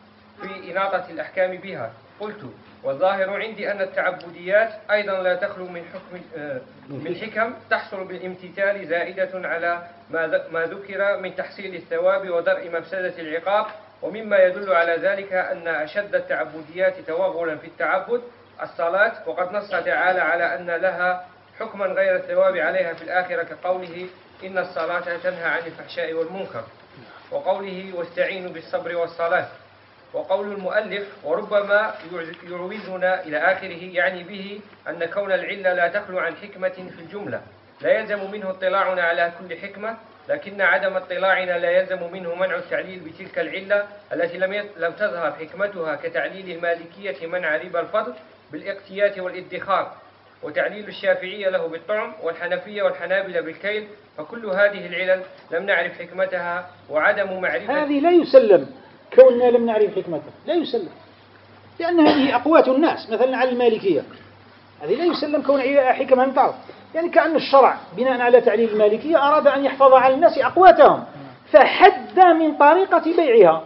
في إناطة الأحكام بها. قلت: والظاهر عندي أن التعبديات أيضا لا تخلو من حكم من حكم تحصل بالامتثال زائدة على ما ذكر من تحصيل الثواب ودرء مفسدة العقاب. ومما يدل على ذلك أن أشد التعبديات توغلا في التعبد الصلاة، وقد نص تعالى على أن لها حكما غير الثواب عليها في الآخرة، كقوله: إن الصلاة تنهى عن الفحشاء والمنكر، وقوله: واستعينوا بالصبر والصلاة. وقول المؤلف: وربما يعوزنا إلى آخره، يعني به أن كون العلة لا تخلو عن حكمة في الجملة لا يلزم منه اطلاعنا على كل حكمة، لكن عدم اطلاعنا لا يلزم منه منع التعليل بتلك العلة التي لم لم تظهر حكمتها، كتعليل المالكية منع ربا الفضل بالاقتيات والادخار، وتعليل الشافعية له بالطعم، والحنفية والحنابلة بالكيل. فكل هذه العلل لم نعرف حكمتها، وعدم معرفة هذه لا يسلم كوننا لم نعرف حكمتها، لا يسلم، لأن هذه أقوات الناس. مثلا على المالكية هذه لا يسلم كون حكمها انتعرف، يعني كأن الشرع بناء على تعليل المالكية أراد أن يحفظ على الناس أقواتهم، فحد من طريقة بيعها،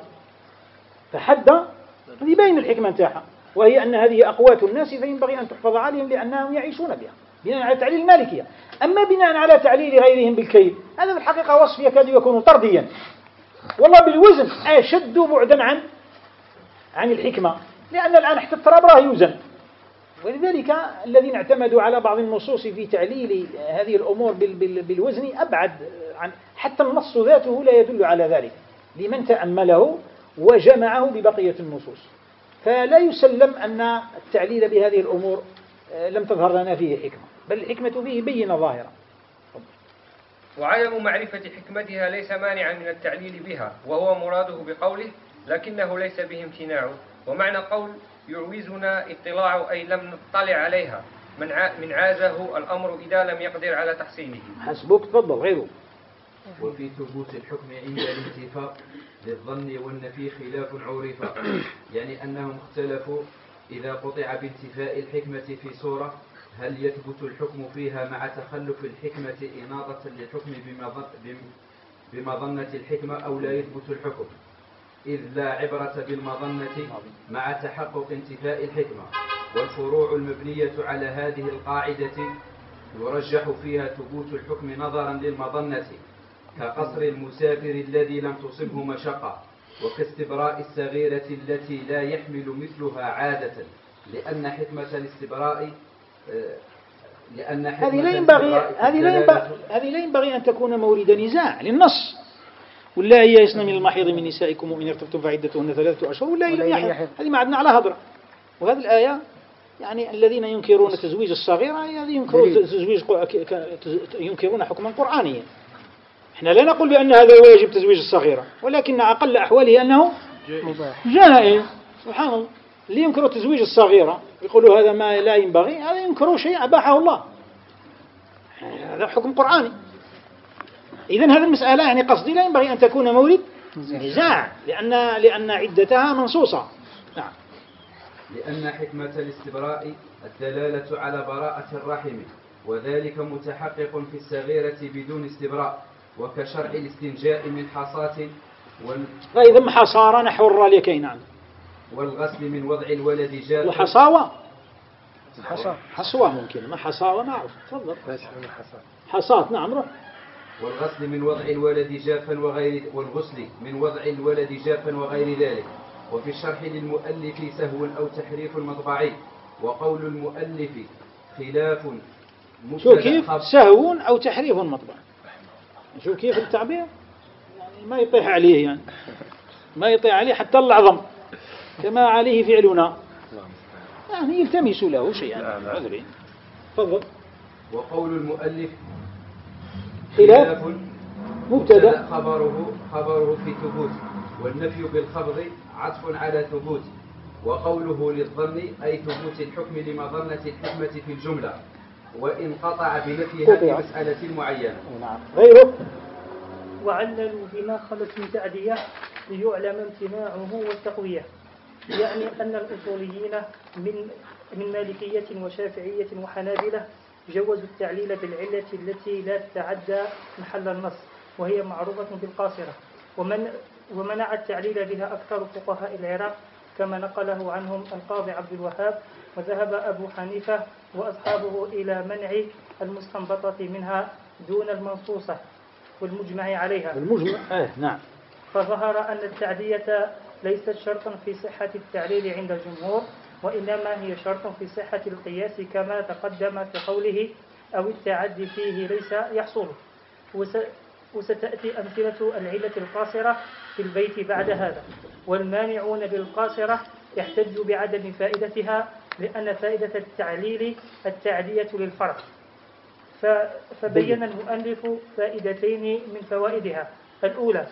فحد يبين الحكمة نتاعها، وهي أن هذه أقوات الناس فينبغي أن تحفظ عليهم لأنهم يعيشون بها بناء على تعليل المالكية. أما بناء على تعليل غيرهم بالكيل، هذا في الحقيقة وصف يكاد يكون طرديا، والله بالوزن أشد بعدا عن عن الحكمة، لأن الآن حتى التراب راه يوزن. ولذلك الذين اعتمدوا على بعض النصوص في تعليل هذه الأمور بالوزن أبعد عن، حتى النص ذاته لا يدل على ذلك لمن تأمله وجمعه ببقية النصوص. فلا يسلم أن التعليل بهذه الأمور لم تظهر لنا فيه حكمة، بل الحكمة فيه بينة ظاهرة. وعدم معرفة حكمتها ليس مانعا من التعليل بها، وهو مراده بقوله: لكنه ليس به امتناع. ومعنى قول يعوزنا اطلاع أي لم نطلع عليها، من عازه الأمر إذا لم يقدر على تحصيله. حسبك. تفضل غيره. وفي ثبوت الحكم عند الانتفاء للظن والنفي خلاف عرف، يعني أنهم اختلفوا إذا قطع بانتفاء الحكمة في صورة هل يثبت الحكم فيها مع تخلف الحكمة إناطة للحكم بمظنة الحكمة أو لا يثبت الحكم، إذ لا عبرة بالمظنة مع تحقق انتفاء الحكمة. والفروع المبنية على هذه القاعدة يرجح فيها ثبوت الحكم نظرا للمظنة، كقصر المسافر الذي لم تصبه مشقة، وكاستبراء الصغيرة التي لا يحمل مثلها عادة، لأن حكمة الاستبراء لأن هذه حكمة لا ينبغي الاستبراء هذه لا ينبغي الدلالة- هذه لا ينبغي أن تكون مورد نزاع للنص. والله يئسن من المحيض من نسائكم وإن ارتبتم فعدتهن ثلاثة أشهر والله لم يحض. هذه ما عدنا على هضرة. وهذه الآية يعني الذين ينكرون تزويج الصغيرة هذه ينكرون تزويج ينكرون حكما قرآنيا. احنا لا نقول بأن هذا واجب تزويج الصغيرة، ولكن أقل أحواله أنه جائز. سبحان الله. اللي ينكروا تزويج الصغيرة يقولوا هذا ما لا ينبغي، هذا ينكروا شيء أباحه الله، هذا حكم قرآني. إذن هذه المسألة يعني قصدي لا ينبغي أن تكون مورد نزاع لأن لأن عدتها منصوصة. نعم. لأن حكمة الاستبراء الدلالة على براءة الرحم، وذلك متحقق في الصغيرة بدون استبراء، وكشرع الاستنجاء من حصاة وال... فإذا حصارى نحو الراليكين. نعم. والغسل من وضع الولد جاف. وحصاوة حصا حصوة ممكن، ما حصاوة ما أعرف. تفضل. حصاة. نعم. روح. والغسل من وضع الولد جافا وغير والغسل من وضع الولد جافا وغير ذلك. وفي الشرح للمؤلف سهو أو تحريف مطبعي، وقول المؤلف خلاف شو كيف سهو أو تحريف مطبعي. شو كيف التعبير يعني ما يطيح عليه يعني ما يطيح عليه حتى العظم كما عليه فعلنا يعني يلتمس له شيئا. عذري. تفضل. وقول المؤلف خلاف مبتدا خبره خبره في ثبوت، والنفي بالخفض عطف على ثبوت، وقوله للظن أي ثبوت الحكم لمظنة الحكمة في الجملة، وإن قطع بنفيها في مسألة معينة. نعم. غيره. وعللوا بما خلت من تعدية ليعلم امتناعه والتقوية، يعني أن الأصوليين من من مالكية وشافعية وحنابلة جوزوا التعليل بالعلة التي لا تتعدى محل النص، وهي معروفة بالقاصرة، ومن ومنع التعليل بها أكثر فقهاء العراق كما نقله عنهم القاضي عبد الوهاب، وذهب أبو حنيفة وأصحابه إلى منع المستنبطة منها دون المنصوصة والمجمع عليها. المجمع. آه نعم. فظهر أن التعدية ليست شرطا في صحة التعليل عند الجمهور، وإنما هي شرط في صحة القياس كما تقدم في قوله أو التعدي فيه ليس يحصل. وستأتي أمثلة العلة القاصرة في البيت بعد هذا. والمانعون بالقاصرة يحتج بعدم فائدتها لأن فائدة التعليل التعدية للفرع. فبين المؤلف فائدتين من فوائدها. الأولى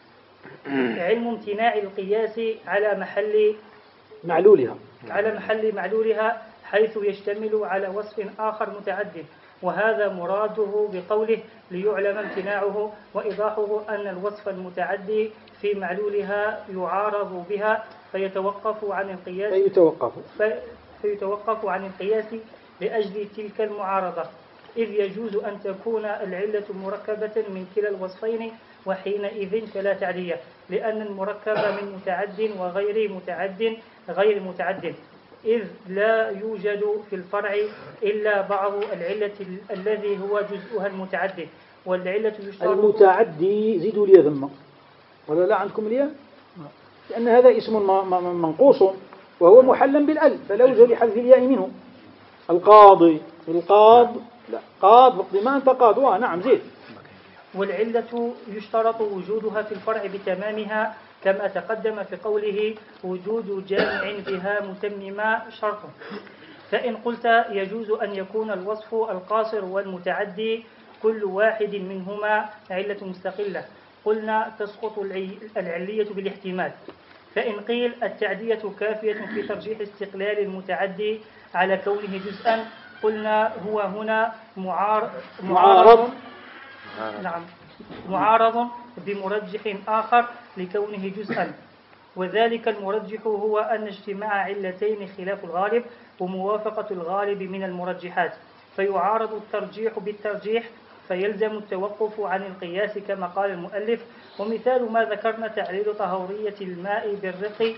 علم امتناع القياس على محل معلولها على محل معلولها حيث يشتمل على وصف آخر متعد، وهذا مراده بقوله ليعلم امتناعه، وإيضاحه أن الوصف المتعدي في معلولها يعارض بها فيتوقف عن القياس فيتوقف فيتوقف عن القياس لأجل تلك المعارضة، إذ يجوز أن تكون العلة مركبة من كلا الوصفين، وحينئذ فلا تعدية، لأن المركب من متعد وغير متعد غير متعد، إذ لا يوجد في الفرع إلا بعض العلة الذي هو جزءها المتعد، والعلة يشترط المتعدي. زيدوا لي ذمة ولا لا عندكم الياء؟ لأن هذا اسم منقوص وهو محل بالأل فلا وجه لحذف الياء منه. القاضي القاض لا قاض وقت ما أنت قاض. نعم. زيد. والعلة يشترط وجودها في الفرع بتمامها كما تقدم في قوله وجود جامع بها متمما شرط. فإن قلت يجوز أن يكون الوصف القاصر والمتعدي كل واحد منهما علة مستقلة، قلنا تسقط العلية بالاحتمال. فإن قيل التعدية كافية في ترجيح استقلال المتعدي على كونه جزءا، قلنا هو هنا معارض, معارض نعم معارض بمرجح آخر لكونه جزءا، وذلك المرجح هو أن اجتماع علتين خلاف الغالب وموافقة الغالب من المرجحات، فيعارض الترجيح بالترجيح فيلزم التوقف عن القياس كما قال المؤلف. ومثال ما ذكرنا تعليل طهورية الماء بالرق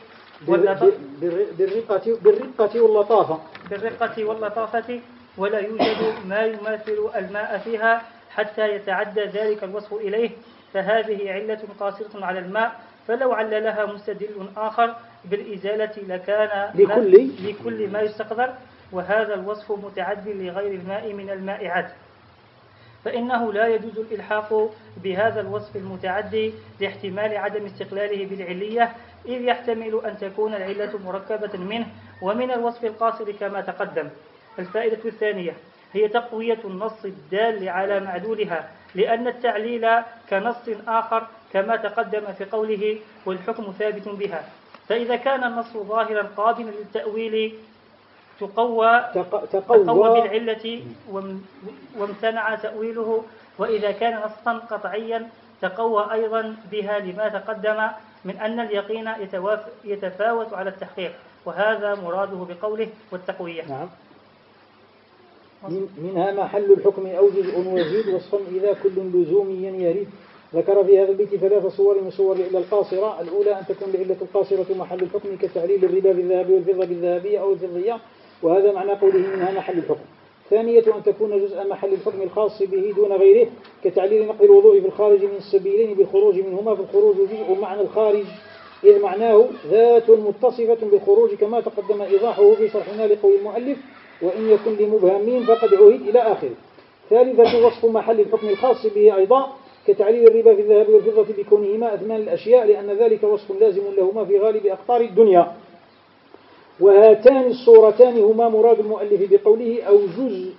بالرقة بالرقة واللطافة بالرقة واللطافة، ولا يوجد ما يماثل الماء فيها حتى يتعدى ذلك الوصف إليه، فهذه علة قاصرة على الماء فلو عللها مستدل آخر بالإزالة لكان لكل لكل ما يستقدر، وهذا الوصف متعد لغير الماء من المائعات، فإنه لا يجوز الإلحاق بهذا الوصف المتعدي لاحتمال عدم استقلاله بالعلية، إذ يحتمل أن تكون العلة مركبة منه ومن الوصف القاصر كما تقدم. الفائدة الثانية هي تقوية النص الدال على معلولها، لأن التعليل كنص آخر كما تقدم في قوله والحكم ثابت بها، فإذا كان النص ظاهرا قابلا للتأويل تقوى, تقوى بالعلة وامتنع تأويله، وإذا كان نصا قطعيا تقوى أيضا بها لما تقدم من أن اليقين يتفاوت على التحقيق، وهذا مراده بقوله والتقوية. نعم. منها محل الحكم أو جزء وزيد وصفا إذا كل لزوميا يريد. ذكر في هذا البيت ثلاث صور من صور العلة القاصرة. الأولى أن تكون العلة القاصرة محل الحكم كتعليل الربا بالذهب والفضة بالذهبية أو الفضية، وهذا معنى قوله منها محل الحكم. ثانية أن تكون جزء محل الحكم الخاص به دون غيره كتعليل نقل الوضوء في الخارج من السبيلين بالخروج منهما، فالخروج جزء معنى الخارج إذ معناه ذات متصفة بالخروج كما تقدم إيضاحه في شرحنا لقول المؤلف وإن يكن لمبهمين فقد عهد إلى آخره. ثالثة وصف محل الحكم الخاص به أيضا كتعليل الربا في الذهب والفضة بكونهما أثمان الأشياء، لأن ذلك وصف لازم لهما في غالب أقطار الدنيا. وهاتان الصورتان هما مراد المؤلف بقوله أو جزء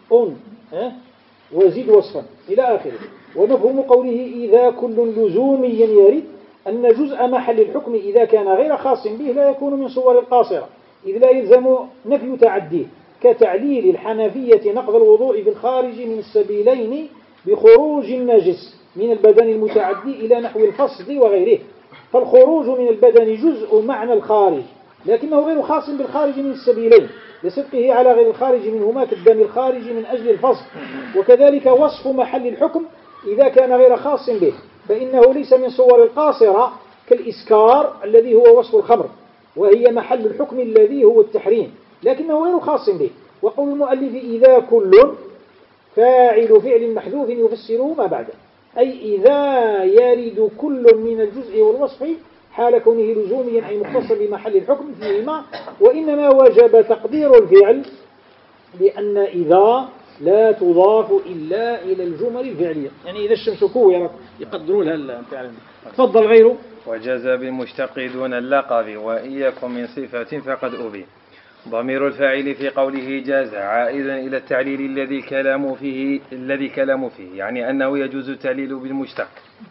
وزيد وصفا إلى آخره. ومفهوم قوله إذا كل لزوميا يرد أن جزء محل الحكم إذا كان غير خاص به لا يكون من صور القاصرة، إذ لا يلزم نفي تعديه، كتعليل الحنفية نقض الوضوء في الخارج من السبيلين بخروج النجس من البدن المتعدي إلى نحو الفصد وغيره. فالخروج من البدن جزء معنى الخارج لكنه غير خاص بالخارج من السبيلين لصدقه على غير الخارج منهما كالدم الخارج من أجل الفصد. وكذلك وصف محل الحكم إذا كان غير خاص به فإنه ليس من صور القاصرة كالإسكار الذي هو وصف الخمر، وهي محل الحكم الذي هو التحريم لكنه غير خاص به. وقول المؤلف إذا كل فاعل فعل محذوف يفسره ما بعده، أي إذا يرد كل من الجزء والوصف حال كونه لزوميا أي مختصا بمحل الحكم فيهما، وإنما وجب تقدير الفعل لأن إذا لا تضاف إلا إلى الجمل الفعلية، يعني إذا الشمس كورت يقدروا لها الفعل. تفضل غيره. وجاز بالمشتق دون اللقب وإن يكن من صفة فقد أبي. ضمير الفاعل في قوله جاز عائدا إلى التعليل الذي كلام فيه الذي كلام فيه يعني أنه يجوز التعليل بالمشتق،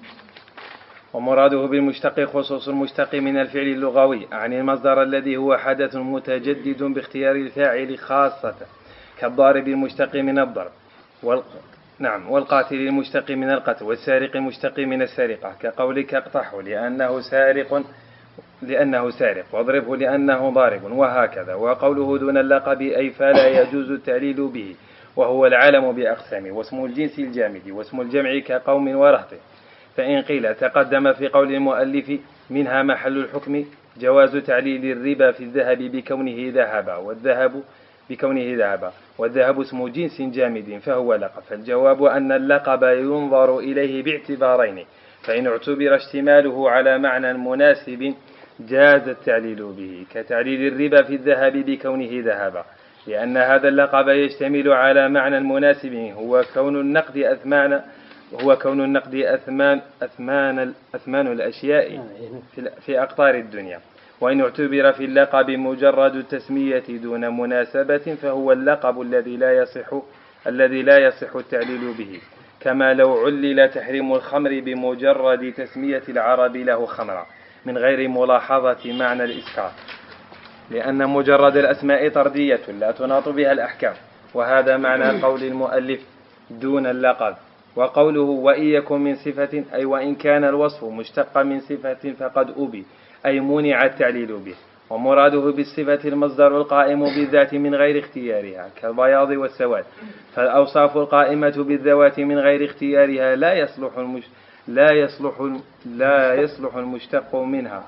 ومراده بالمشتق خصوص المشتق من الفعل اللغوي عن المصدر الذي هو حدث متجدد باختيار الفاعل خاصة، كالضارب المشتق من الضرب وال... نعم والقاتل المشتق من القتل والسارق المشتق من السرقة، كقولك اقطعه لأنه سارق لأنه سارق واضربه لأنه ضارب وهكذا. وقوله دون اللقب أي فلا يجوز التعليل به، وهو العلم بأقسامه واسم الجنس الجامد واسم الجمع كقوم ورهط. فإن قيل تقدم في قول المؤلف منها محل الحكم جواز تعليل الربا في الذهب بكونه ذهب والذهب بكونه ذهب والذهب اسم جنس جامد فهو لقب، فالجواب أن اللقب ينظر إليه باعتبارين، فإن اعتبر اشتماله على معنى مناسب جاز التعليل به كتعليل الربا في الذهب بكونه ذهب، لأن هذا اللقب يشتمل على معنى مناسب هو كون النقد أثمان هو كون النقد أثمان أثمان أثمان الأشياء في أقطار الدنيا. وإن اعتبر في اللقب مجرد التسمية دون مناسبة فهو اللقب الذي لا يصح الذي لا يصح التعليل به، كما لو علل تحريم الخمر بمجرد تسمية العرب له خمرا من غير ملاحظة معنى الإسكار، لأن مجرد الأسماء طردية لا تناط بها الأحكام، وهذا معنى قول المؤلف دون اللقب. وقوله وإن يكن من صفة أي وإن كان الوصف مشتق من صفة فقد أبي أي منع التعليل به، ومراده بالصفة المصدر القائم بالذات من غير اختيارها كالبياض والسواد، فالأوصاف القائمة بالذوات من غير اختيارها لا يصلح المش... لا يصلح لا يصلح المشتق منها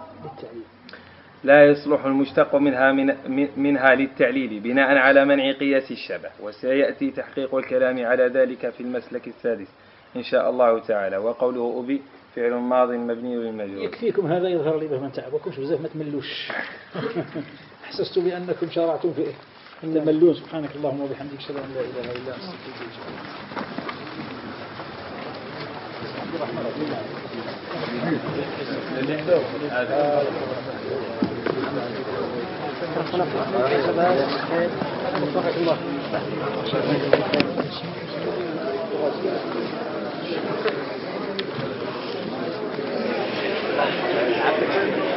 لا يصلح المشتق منها من منها للتعليل بناء على منع قياس الشبه، وسيأتي تحقيق الكلام على ذلك في المسلك السادس إن شاء الله تعالى. وقوله أبي فعل ماض مبني للمجهول. يكفيكم هذا يظهر لي ما تعبكمش بزاف ما تملوش. أحسست بأنكم شرعتم في تملون. سبحانك اللهم وبحمدك أشهد أن لا إله إلا أنت أستغفرك.